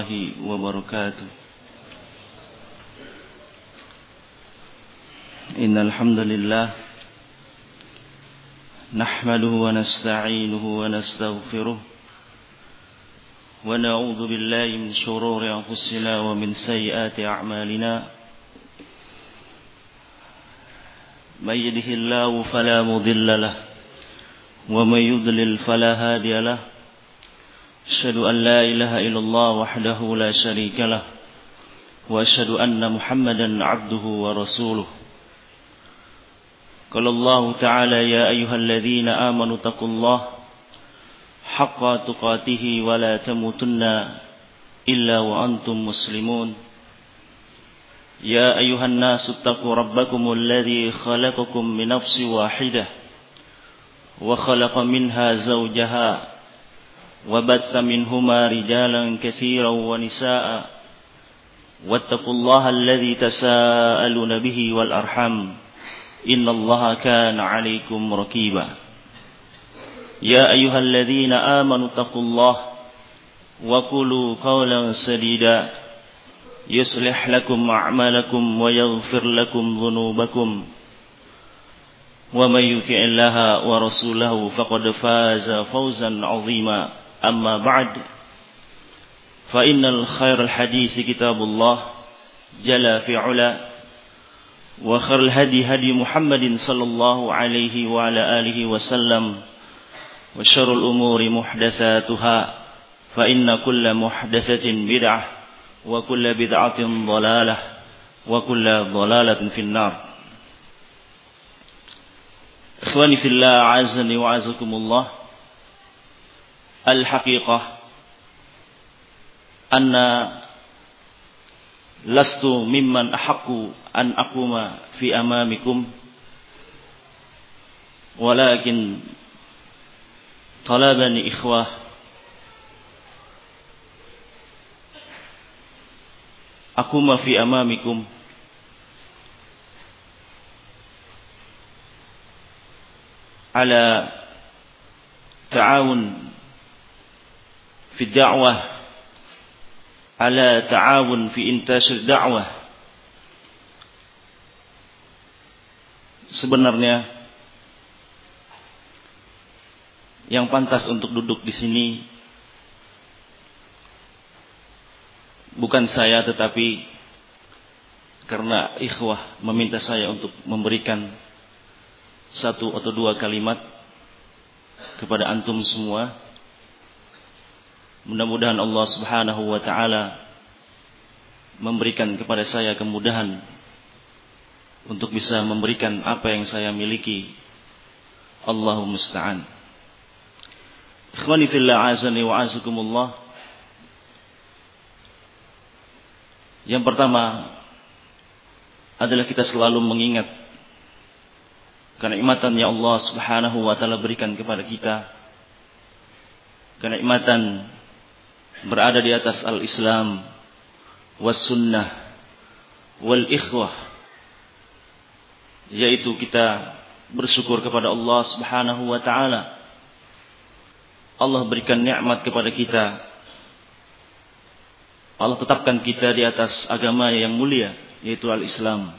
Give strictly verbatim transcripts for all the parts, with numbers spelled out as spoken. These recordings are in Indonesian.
وبركاته. إن الحمد لله نحمده ونستعينه ونستغفره ونعوذ بالله من شرور أنفسنا ومن سيئات أعمالنا. من يهده الله فلا مضل له ومن يضلل فلا هادي له. أشهد أن لا إله إلا الله وحده لا شريك له وأشهد أن محمدا عبده ورسوله. قال الله تعالى: يا أيها الذين آمنوا اتقوا الله حق تقاته ولا تموتن إلا وأنتم مسلمون. يا أيها الناس اتقوا ربكم الذي خلقكم من نفس واحدة وخلق منها زوجها وبث منهما رجالا كثيرا ونساء واتقوا الله الذي تساءلون به والأرحام إن الله كان عليكم رقيبا. يا أيها الذين آمنوا اتقوا الله وقولوا قولا سديدا يصلح لكم أعمالكم ويغفر لكم ذنوبكم ومن يطع الله ورسوله فقد فاز فوزا عظيما. أما بعد فإن الخير الحديث كتاب الله جل في علا وخير الهدي هدي محمد صلى الله عليه وعلى آله وسلم وشر الأمور محدثاتها فإن كل محدثة بدعة وكل بدعة ضلالة وكل ضلالة في النار. إخواني في الله أعزني وأعزكم الله. الحقيقة أن لست ممن أحق أن أقوم في أمامكم ولكن طلبني إخوة أقوم في أمامكم على تعاون في الدعوة على تعاون في إنتاج الدعوة. Sebenarnya yang pantas untuk duduk di sini bukan saya, tetapi karena ikhwah meminta saya untuk memberikan satu atau dua kalimat kepada antum semua. Mudah-mudahan Allah Subhanahu wa taala memberikan kepada saya kemudahan untuk bisa memberikan apa yang saya miliki. Allahu musta'an. Ikhwani fillah azani wa azakumullah. Yang pertama adalah kita selalu mengingat kenikmatan yang Allah Subhanahu wa taala berikan kepada kita. Kenikmatan berada di atas al-Islam was sunnah wal ikhwah, yaitu kita bersyukur kepada Allah Subhanahu wa taala. Allah berikan nikmat kepada kita. Allah tetapkan kita di atas agama yang mulia, yaitu al-Islam.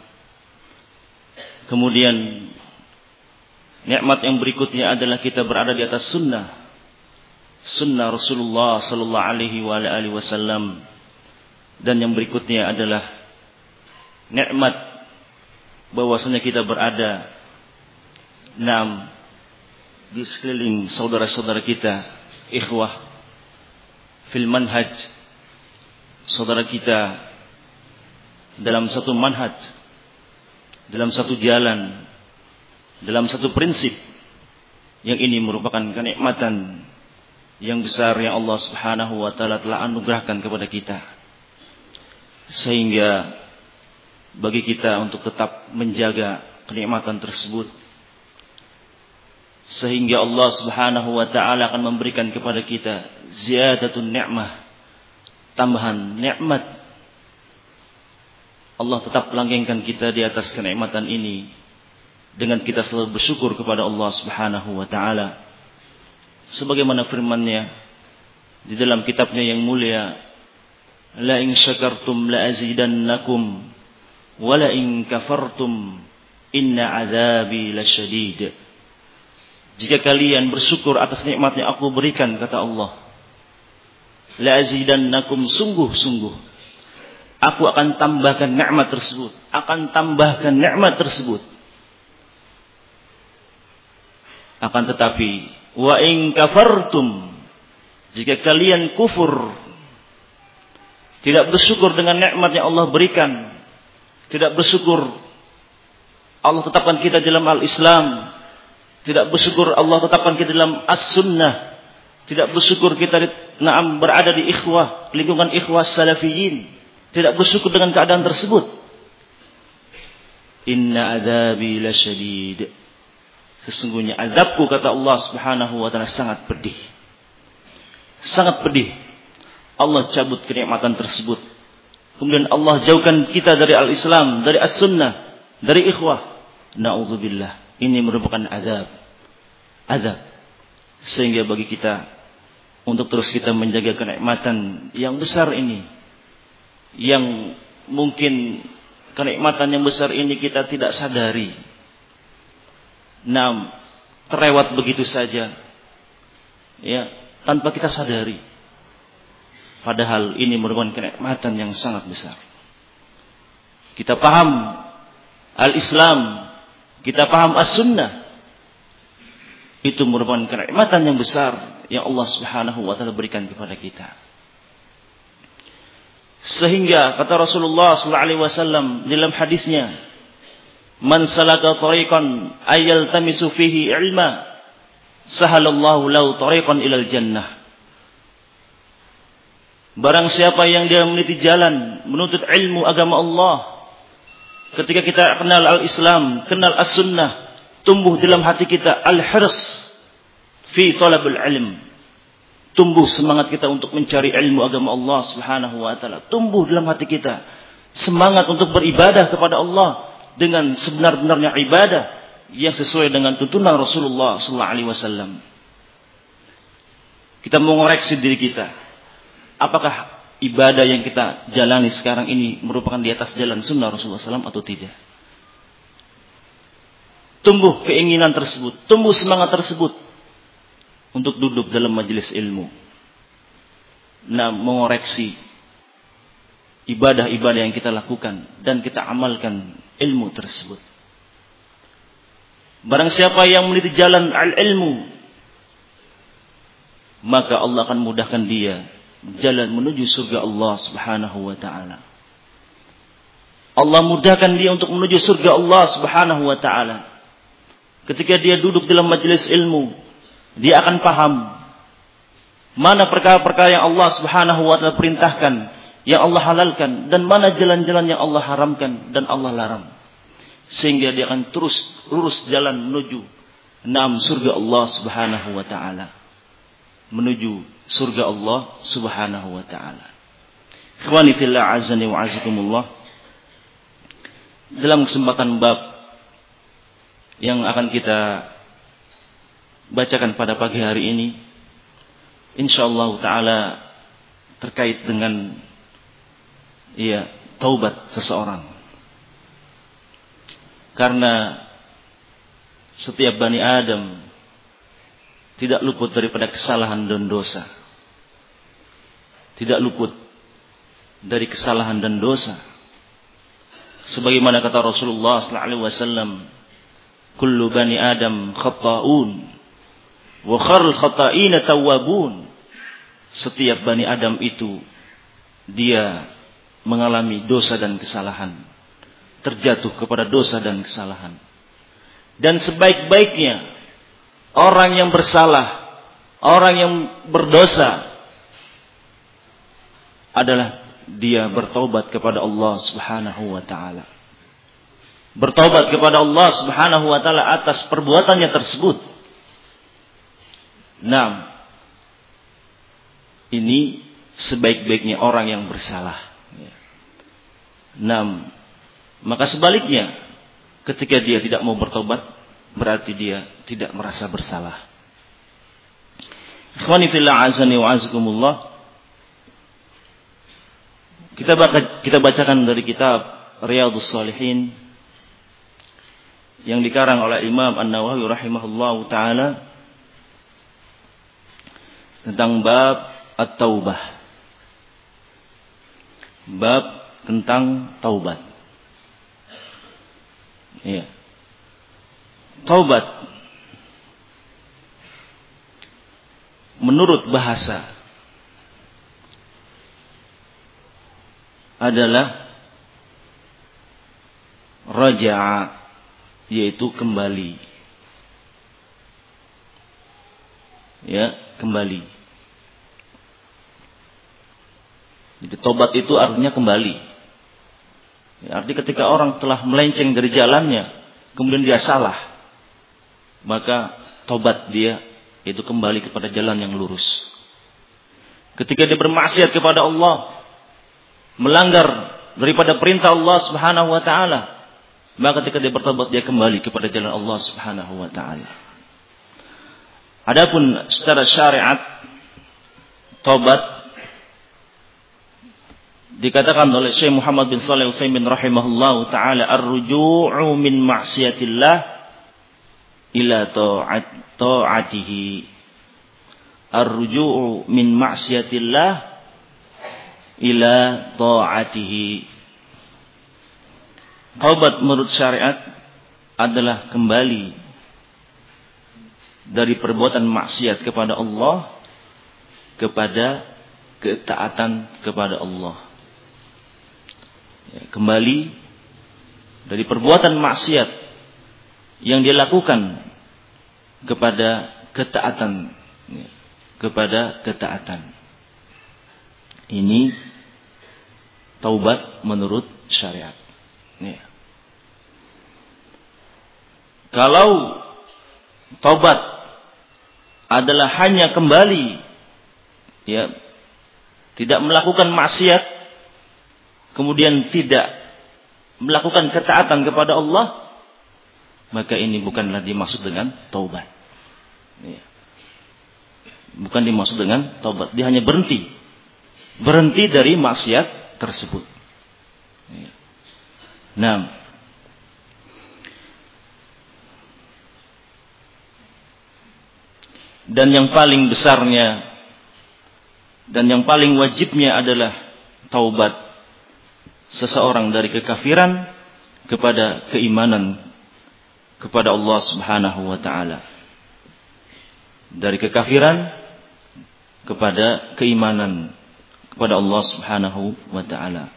Kemudian nikmat yang berikutnya adalah kita berada di atas sunnah sunnah Rasulullah sallallahu alaihi wa alihi wasallam. Dan yang berikutnya adalah nikmat bahwasanya kita berada enam di sekeliling saudara-saudara kita, ikhwah fil manhaj, saudara kita dalam satu manhaj, dalam satu jalan, dalam satu prinsip, yang ini merupakan kenikmatan yang besar yang Allah Subhanahu wa taala telah anugerahkan kepada kita, sehingga bagi kita untuk tetap menjaga kenikmatan tersebut, sehingga Allah Subhanahu wa taala akan memberikan kepada kita ziyadatun ni'mah, tambahan nikmat. Allah tetap langgengkan kita di atas kenikmatan ini dengan kita selalu bersyukur kepada Allah Subhanahu wa taala. Sebagaimana firman-Nya di dalam kitabnya yang mulia, la in syakartum la azidannakum wa la in kafartum inna azabi lasyadid. Jika kalian bersyukur atas nikmat yang aku berikan, kata Allah, la azidannakum, sungguh-sungguh aku akan tambahkan nikmat tersebut, akan tambahkan nikmat tersebut. Akan tetapi wa in kafartum, jika kalian kufur, tidak bersyukur dengan nikmat yang Allah berikan, tidak bersyukur Allah tetapkan kita dalam al-Islam, tidak bersyukur Allah tetapkan kita dalam as-sunnah, tidak bersyukur kita na'am berada di ikhwah, lingkungan ikhwah salafiyin, tidak bersyukur dengan keadaan tersebut. Inna adzabi lasyadid, sesungguhnya azabku, kata Allah Subhanahu wa taala, sangat pedih. Sangat pedih. Allah cabut kenikmatan tersebut. Kemudian Allah jauhkan kita dari al-Islam, dari as-sunnah, dari ikhwah. Na'udzubillah. Ini merupakan azab. Azab. Sehingga bagi kita untuk terus kita menjaga kenikmatan yang besar ini, yang mungkin kenikmatan yang besar ini kita tidak sadari, nah, terlewat begitu saja, ya, tanpa kita sadari. Padahal ini merupakan kenikmatan yang sangat besar. Kita paham al-Islam, kita paham as-sunnah, itu merupakan kenikmatan yang besar yang Allah Subhanahu wa taala berikan kepada kita. Sehingga kata Rasulullah sallallahu alaihi wasallam dalam hadisnya, man salaka tariqan ayyaltamisu fihi ilma sahalallahu lahu tariqan ilal jannah. Barang siapa yang dia meniti jalan menuntut ilmu agama Allah, ketika kita kenal al-Islam, kenal as-sunnah, tumbuh dalam hati kita al-hirs fi talabul ilm, tumbuh semangat kita untuk mencari ilmu agama Allah Subhanahu wa taala, tumbuh dalam hati kita semangat untuk beribadah kepada Allah dengan sebenar-benarnya ibadah yang sesuai dengan tuntunan Rasulullah sallallahu alaihi wasallam. Kita mengoreksi diri kita. Apakah ibadah yang kita jalani sekarang ini merupakan di atas jalan sunnah Rasulullah sallallahu alaihi wasallam atau tidak? Tumbuh keinginan tersebut, tumbuh semangat tersebut untuk duduk dalam majelis ilmu. Nah, mengoreksi ibadah-ibadah yang kita lakukan dan kita amalkan ilmu tersebut. Barang siapa yang meniti jalan al-ilmu, maka Allah akan mudahkan dia jalan menuju surga Allah Subhanahu wa taala. Allah mudahkan dia untuk menuju surga Allah Subhanahu wa taala. Ketika dia duduk dalam majelis ilmu, dia akan paham mana perkara-perkara yang Allah Subhanahu wa taala perintahkan, yang Allah halalkan, dan mana jalan-jalan yang Allah haramkan dan Allah larang. Sehingga dia akan terus lurus jalan menuju enam surga Allah Subhanahu wa taala. Menuju surga Allah Subhanahu wa taala. Ikhwani fillah azani wa azakumullah. Dalam kesempatan bab yang akan kita bacakan pada pagi hari ini, insyaallah taala terkait dengan ya taubat seseorang. Karena setiap Bani Adam tidak luput daripada kesalahan dan dosa. Tidak luput dari kesalahan dan dosa. Sebagaimana kata Rasulullah sallallahu alaihi wasallam, kullu bani Adam khata'un wa kharul khata'ina tawwabun. Setiap Bani Adam itu dia mengalami dosa dan kesalahan, terjatuh kepada dosa dan kesalahan. Dan sebaik-baiknya orang yang bersalah, orang yang berdosa adalah dia bertaubat kepada Allah Subhanahu wa taala. Bertaubat kepada Allah Subhanahu wa taala atas perbuatannya tersebut. Nah, ini sebaik-baiknya orang yang bersalah. Nah, maka sebaliknya, ketika dia tidak mau bertobat, berarti dia tidak merasa bersalah. Ikhwani fillah azani wa azakumullah. Kita baca, kita bacakan dari kitab Riyadhus Shalihin yang dikarang oleh Imam An-Nawawi rahimahullahu taala tentang bab at-taubah. Bab tentang taubat. Iya. Taubat menurut bahasa adalah raja'a, yaitu kembali. Ya, kembali. Jadi tobat itu artinya kembali. Ya, arti ketika orang telah melenceng dari jalannya, kemudian dia salah, maka tobat dia itu kembali kepada jalan yang lurus. Ketika dia bermaksiat kepada Allah, melanggar daripada perintah Allah Subhanahu wa taala, maka ketika dia bertobat dia kembali kepada jalan Allah Subhanahu wa taala. Adapun secara syariat tobat dikatakan oleh Syekh Muhammad bin Shalih Al-Utsaimin rahimahullahu taala ar-ruju'u min ma'siyatillah ila ta'at ta'atihi. Ar-ruju'u min ma'siyatillah ila ta'atihi. Taubat menurut syariat adalah kembali dari perbuatan maksiat kepada Allah kepada ketaatan kepada Allah. Ya, kembali dari perbuatan maksiat yang dia lakukan kepada ketaatan, ya, kepada ketaatan. Ini taubat menurut syariat. Ya. Kalau taubat adalah hanya kembali, ya, tidak melakukan maksiat, kemudian tidak melakukan ketaatan kepada Allah, maka ini bukanlah dimaksud dengan taubat. Ya. Bukan dimaksud dengan taubat. Dia hanya berhenti. Berhenti dari maksiat tersebut. Ya. Nah, dan yang paling besarnya dan yang paling wajibnya adalah taubat seseorang dari kekafiran kepada keimanan kepada Allah Subhanahu wa taala. Dari kekafiran kepada keimanan kepada Allah Subhanahu wa taala.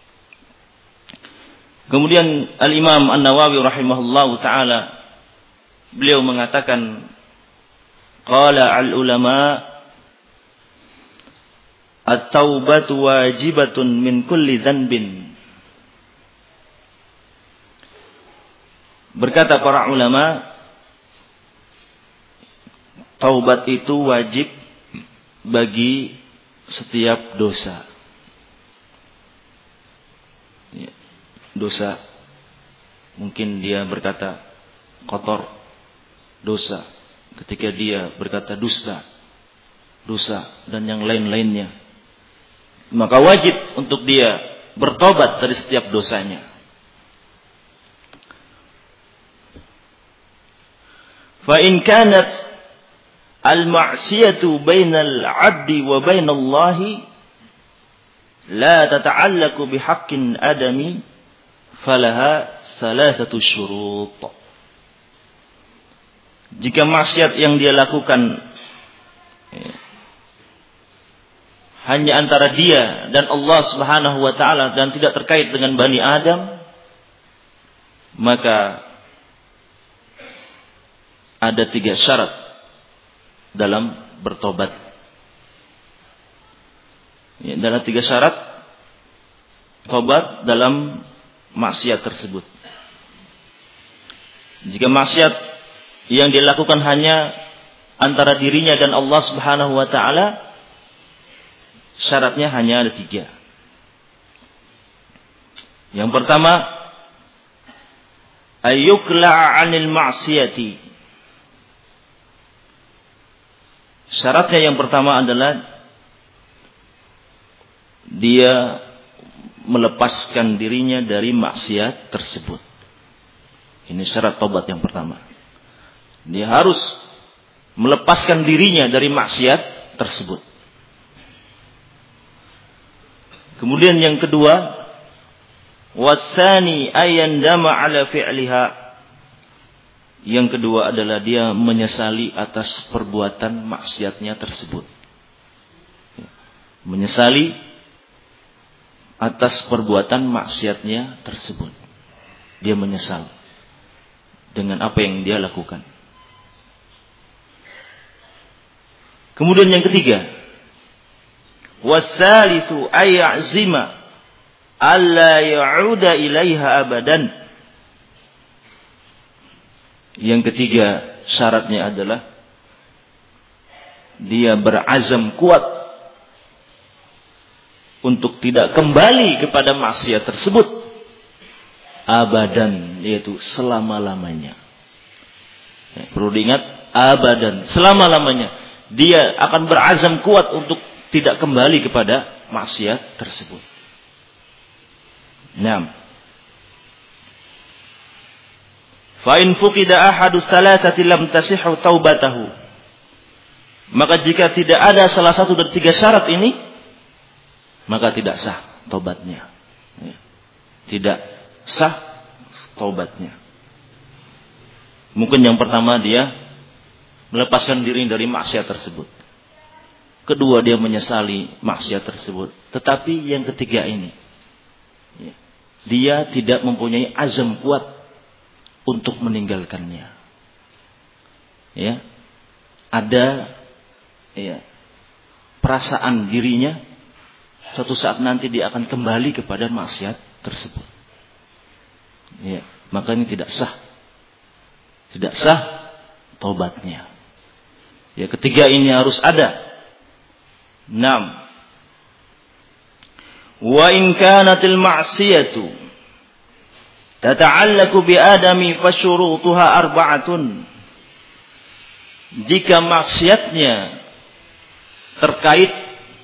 Kemudian Al-Imam An-Nawawi rahimahullahu taala beliau mengatakan qala al-ulama at-taubatu wajibatun min kulli dhanbin. Berkata para ulama, taubat itu wajib bagi setiap dosa. Ya, dosa. Mungkin dia berkata kotor, dosa. Ketika dia berkata dusta, dosa, dan yang lain-lainnya, maka wajib untuk dia bertobat dari setiap dosanya. Fa in kanat al-ma'siyatu bainal 'abdi wa bainallahi la tata'allaqu bihaqqin adami falaha salasatu syurut. Jika maksiat yang dia lakukan ya, hanya antara dia dan Allah Subhanahu wa taala dan tidak terkait dengan Bani Adam, maka ada tiga syarat dalam bertobat. Ya, ada tiga syarat tobat dalam maksiat tersebut. Jika maksiat yang dilakukan hanya antara dirinya dan Allah Subhanahu wa taala, syaratnya hanya ada tiga. Yang pertama, ayyukla'a 'anil ma'siyati. Syaratnya yang pertama adalah dia melepaskan dirinya dari maksiat tersebut. Ini syarat tobat yang pertama. Dia harus melepaskan dirinya dari maksiat tersebut. Kemudian yang kedua, wasani ayandama ala fi'liha. Yang kedua adalah dia menyesali atas perbuatan maksiatnya tersebut. Menyesali atas perbuatan maksiatnya tersebut. Dia menyesal dengan apa yang dia lakukan. Kemudian yang ketiga, wasalitsu ay'azima alla ya'uda ilaiha abadan. Yang ketiga syaratnya adalah dia berazam kuat untuk tidak kembali kepada maksiat tersebut abadan, yaitu selama-lamanya. Ya, perlu diingat, abadan, selama-lamanya. Dia akan berazam kuat untuk tidak kembali kepada maksiat tersebut. Naam. Fa in fuqida ahadu salasati lam tasihhu taubatahu. Maka jika tidak ada salah satu dari tiga syarat ini, maka tidak sah taubatnya. Tidak sah taubatnya. Mungkin yang pertama dia melepaskan diri dari maksiat tersebut. Kedua, dia menyesali maksiat tersebut. Tetapi yang ketiga ini, dia tidak mempunyai azam kuat untuk meninggalkannya. Ya, ada ya, perasaan dirinya suatu saat nanti dia akan kembali kepada maksiat tersebut. Ya, maka ini tidak sah. Tidak sah taubatnya. Ya, ketiga ini harus ada. Naam. Wa in kanatil ma'siyatu tata'allaqu bi adami fasyurutuha arba'atun. Jika maksiatnya terkait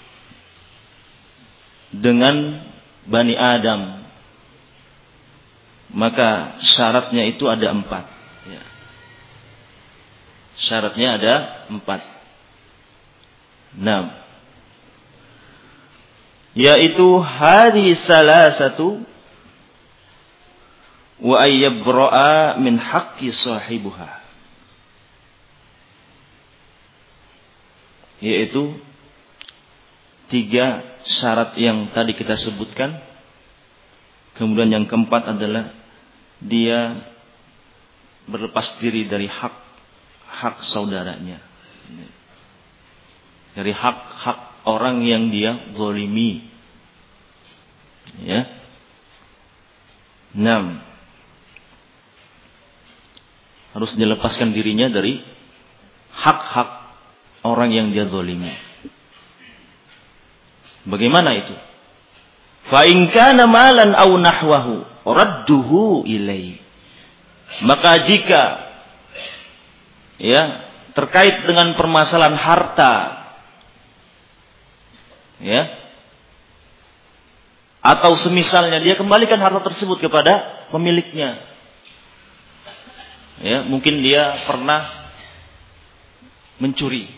dengan Bani Adam, maka syaratnya itu ada empat. Ya. Syaratnya ada empat. Enam. Yaitu hadhi salasatu wa ayyabra'a min haqqi sahibuha. Yaitu tiga syarat yang tadi kita sebutkan. Kemudian yang keempat adalah dia berlepas diri dari hak hak saudaranya, dari hak-hak orang yang dia zalimi. Ya. Enam. Harus dilepaskan dirinya dari hak-hak orang yang dia zalimi. Bagaimana itu? Fa in kana malan aw nahwahu radduhu ilaihi. Maka jika ya terkait dengan permasalahan harta, ya, atau semisalnya, dia kembalikan harta tersebut kepada pemiliknya. Ya, mungkin dia pernah mencuri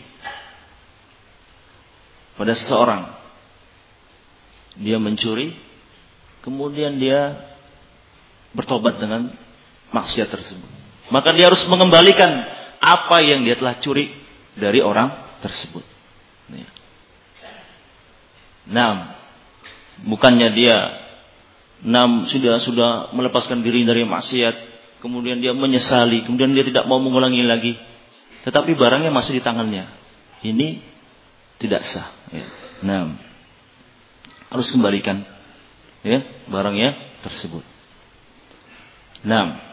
pada seseorang. Dia mencuri, kemudian dia bertobat dengan maksiat tersebut. Maka dia harus mengembalikan apa yang dia telah curi dari orang tersebut. Nah, bukannya dia enam sudah sudah melepaskan diri dari maksiat, kemudian dia menyesali, kemudian dia tidak mau mengulangi lagi, tetapi barangnya masih di tangannya. Ini tidak sah. Nah, harus kembalikan ya barangnya tersebut. Nah,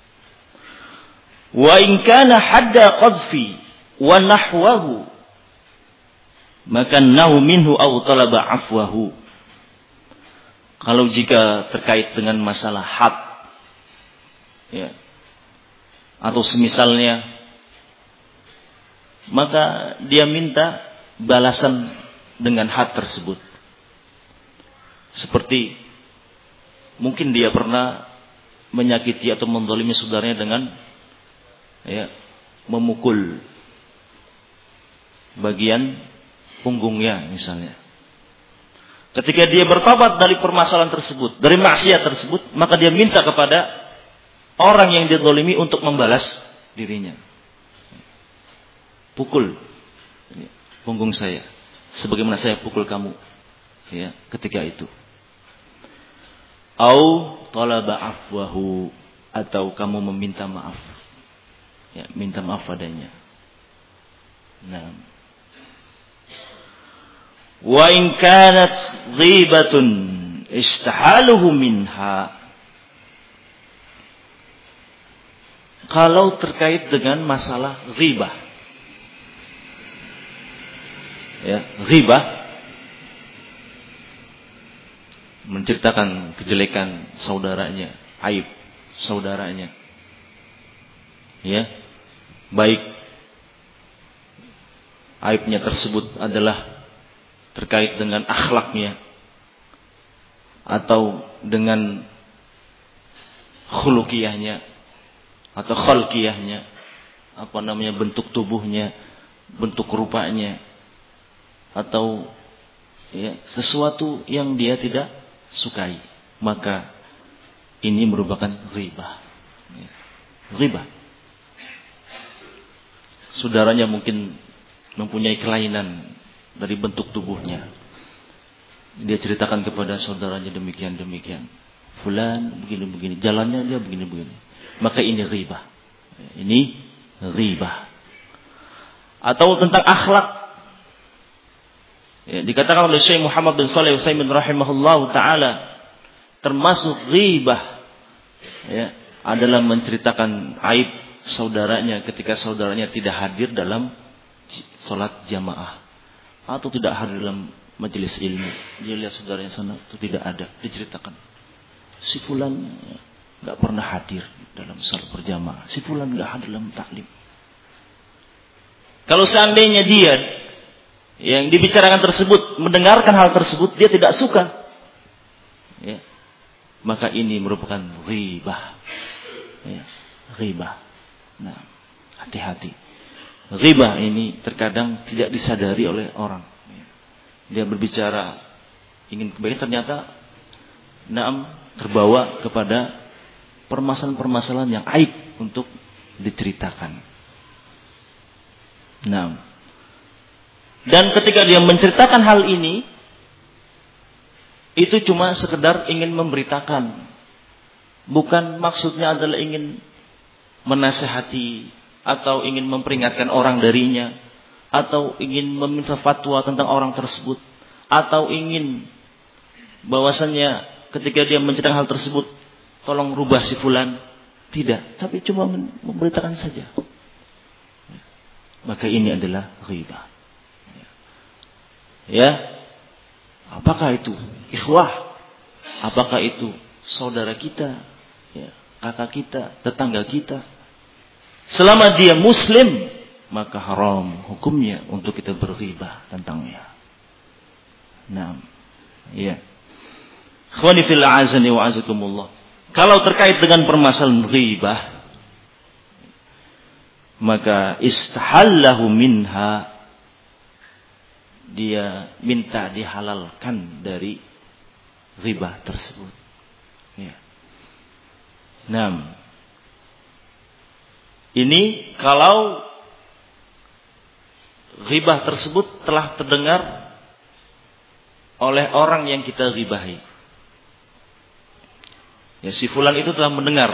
wa in kana hadda qadfi wa nahwahu maka nahu minhu aw talaba afwahu. Kalau jika terkait dengan masalah had, ya, atau semisalnya, maka dia minta balasan dengan had tersebut. Seperti mungkin dia pernah menyakiti atau menzalimi saudaranya dengan ya, memukul bagian punggungnya misalnya. Ketika dia bertobat dari permasalahan tersebut, dari maksiat tersebut, maka dia minta kepada orang yang dia zalimi untuk membalas dirinya. Pukul punggung saya sebagaimana saya pukul kamu ya ketika itu. Au talaba afwahu, atau kamu meminta maaf. Ya, minta maaf padanya. Nah, wa in kanat ghibatun istahaluhu minha. Kalau terkait dengan masalah ghibah, ya, ghibah menceritakan kejelekan saudaranya, aib saudaranya, ya, baik aibnya tersebut adalah terkait dengan akhlaknya atau dengan khuluqiyahnya atau khalqiyahnya, apa namanya, bentuk tubuhnya, bentuk rupanya, atau ya, sesuatu yang dia tidak sukai, maka ini merupakan ghibah. Ghibah. Saudaranya mungkin mempunyai kelainan dari bentuk tubuhnya. Dia ceritakan kepada saudaranya demikian-demikian. Fulan begini-begini, jalannya dia begini-begini. Maka ini ghibah. Ini ghibah. Atau tentang akhlak. Ya, dikatakan oleh Syekh Muhammad bin Shalih Al-Utsaimin rahimahullahu taala, termasuk ghibah ya, adalah menceritakan aib saudaranya ketika saudaranya tidak hadir dalam salat jamaah atau tidak hadir dalam majelis ilmu. Dia lihat saudaranya sana itu tidak ada, diceritakan. Si fulan enggak pernah hadir dalam salat berjamaah. Si fulan enggak hadir dalam taklim. Kalau seandainya dia yang dibicarakan tersebut mendengarkan hal tersebut, dia tidak suka, ya, maka ini merupakan ghibah. Ya, ghibah. Nah, hati-hati. Ghibah ini terkadang tidak disadari oleh orang. Dia berbicara ingin kebaikan, ternyata naam terbawa kepada permasalahan-permasalahan yang aib untuk diceritakan. Naam. Dan ketika dia menceritakan hal ini, itu cuma sekedar ingin memberitakan. Bukan maksudnya adalah ingin menasihati atau ingin memperingatkan orang darinya, atau ingin meminta fatwa tentang orang tersebut, atau ingin bahwasannya ketika dia menceritakan hal tersebut, tolong rubah si fulan. Tidak, tapi cuma memberitakan saja. Maka ini adalah ghibah. Ya, apakah itu ikhwah? Apakah itu saudara kita, ya, kakak kita, tetangga kita? Selama dia muslim, maka haram hukumnya untuk kita berghibah tentangnya. Nah, ya. Ikhwani fil a'azani wa azakumullah. Kalau terkait dengan permasalahan ghibah, maka istahallahu minha, dia minta dihalalkan dari ghibah tersebut. Ya. Nah, ini kalau ghibah tersebut telah terdengar oleh orang yang kita ghibahi. Ya, si fulan itu telah mendengar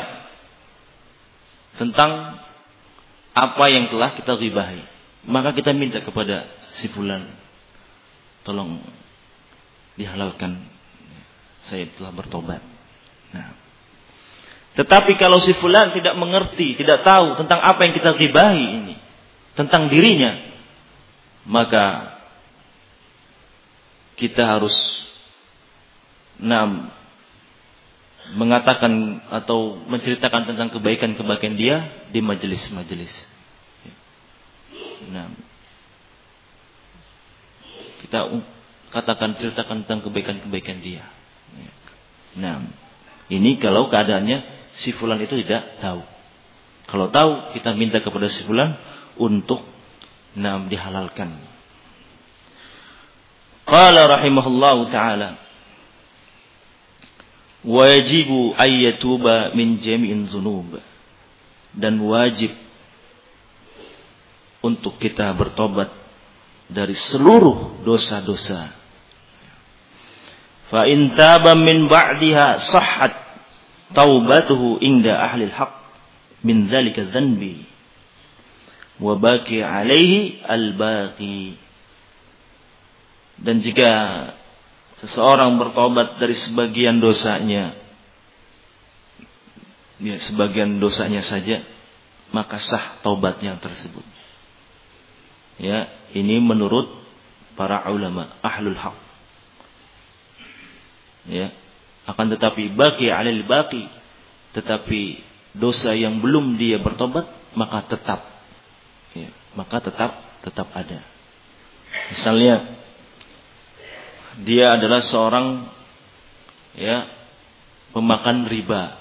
tentang apa yang telah kita ghibahi. Maka kita minta kepada si fulan, tolong dihalalkan, saya telah bertobat. Nah, tetapi kalau si fulan tidak mengerti, tidak tahu tentang apa yang kita ghibahi ini, tentang dirinya, maka kita harus nah, mengatakan atau menceritakan tentang kebaikan-kebaikan dia di majelis-majelis. Nah, kita katakan, ceritakan tentang kebaikan-kebaikan dia. Nah, Ini kalau keadaannya si fulan itu tidak tahu. Kalau tahu, kita minta kepada si fulan untuk nam dihalalkan. Qala rahimahullahu ta'ala, wajibu ayyatuba min jami'in dzunub, dan wajib untuk kita bertobat dari seluruh dosa-dosa. Fa in taba min ba'diha sahhat taubatuhu inda ahli al-haq min dzalika dzanbi wa baqi alaihi al-baqi. Dan jika seseorang bertobat dari sebagian dosanya, ya, sebagian dosanya saja, maka sah taubatnya tersebut. Ya, ini menurut para ulama ahlul haq. Ya, akan tetapi baqi alal baqi, tetapi dosa yang belum dia bertobat maka tetap, ya, maka tetap tetap ada. Misalnya dia adalah seorang, ya, pemakan riba.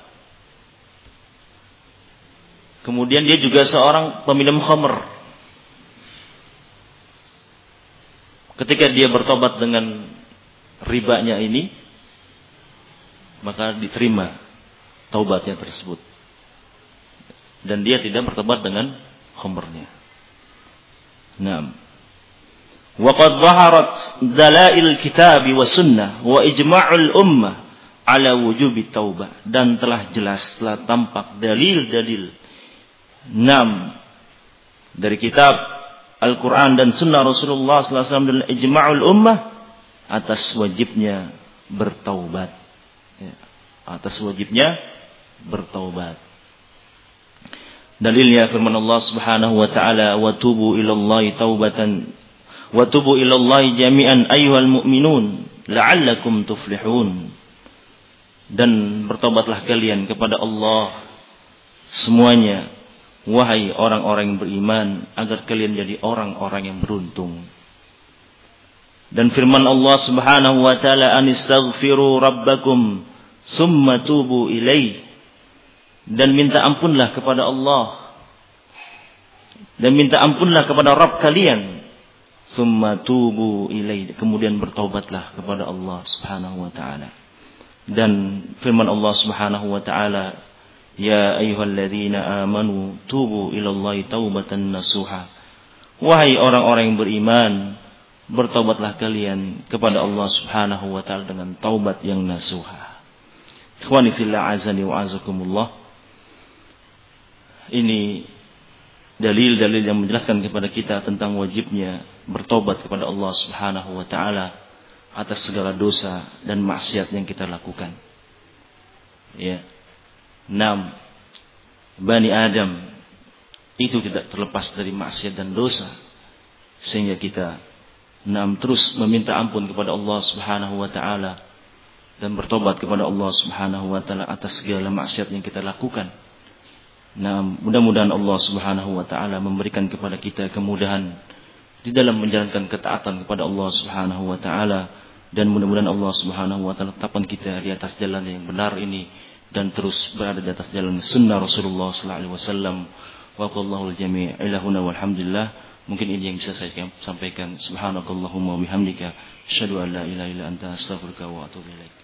Kemudian dia juga seorang peminum khamr. Ketika dia bertobat dengan ribanya ini, maka diterima taubatnya tersebut. Dan dia tidak bertobat dengan khamrnya. Naam. Wa qad dhaharat dalail kitab wa sunnah wa ijma'ul ummah ala wujubi taubah, dan telah jelas, telah tampak dalil-dalil enam dari kitab Al-Quran dan sunnah Rasulullah sallallahu alaihi wasallam dan ijma'ul ummah atas wajibnya bertaubat, ya, atas wajibnya bertaubat. Dalilnya firman Allah Subhanahu wa taala, wa tubu ilallahi taubatan wa tubu ilallahi jami'an ayyuhal mu'minun la'allakum tuflihun. Dan bertobatlah kalian kepada Allah semuanya, wahai orang-orang yang beriman, agar kalian jadi orang-orang yang beruntung. Dan firman Allah Subhanahu wa taala, anistaghfiru rabbakum summa tubu ilaih, dan minta ampunlah kepada Allah, dan minta ampunlah kepada Rabb kalian, summa tubu ilaih, kemudian bertaubatlah kepada Allah Subhanahu wa taala. Dan firman Allah Subhanahu wa taala, ya ayyuhalladzina amanu tubu ilallahi taubatan nasuha, wahai orang-orang yang beriman, bertaubatlah kalian kepada Allah Subhanahu wa taala dengan taubat yang nasuha. Ikhwani fillah azani wa azakumullah. Ini dalil-dalil yang menjelaskan kepada kita tentang wajibnya bertobat kepada Allah Subhanahu wa taala atas segala dosa dan maksiat yang kita lakukan. Ya. Enam, Bani Adam itu tidak terlepas dari maksiat dan dosa, sehingga kita enam terus meminta ampun kepada Allah Subhanahu wa taala dan bertobat kepada Allah Subhanahu wa taala atas segala maksiat yang kita lakukan. Nah, mudah-mudahan Allah Subhanahu wa taala memberikan kepada kita kemudahan di dalam menjalankan ketaatan kepada Allah Subhanahu wa taala, dan mudah-mudahan Allah Subhanahu wa taala tetapkan kita di atas jalan yang benar ini dan terus berada di atas jalan sunnah Rasulullah sallallahu alaihi wasallam. Wa qallahul jami' ilahuna walhamdulillah. Mungkin ini yang bisa saya sampaikan. Subhanakallahumma wa bihamdika asyhadu an la ilaha illa anta astaghfiruka wa atubu ilaik.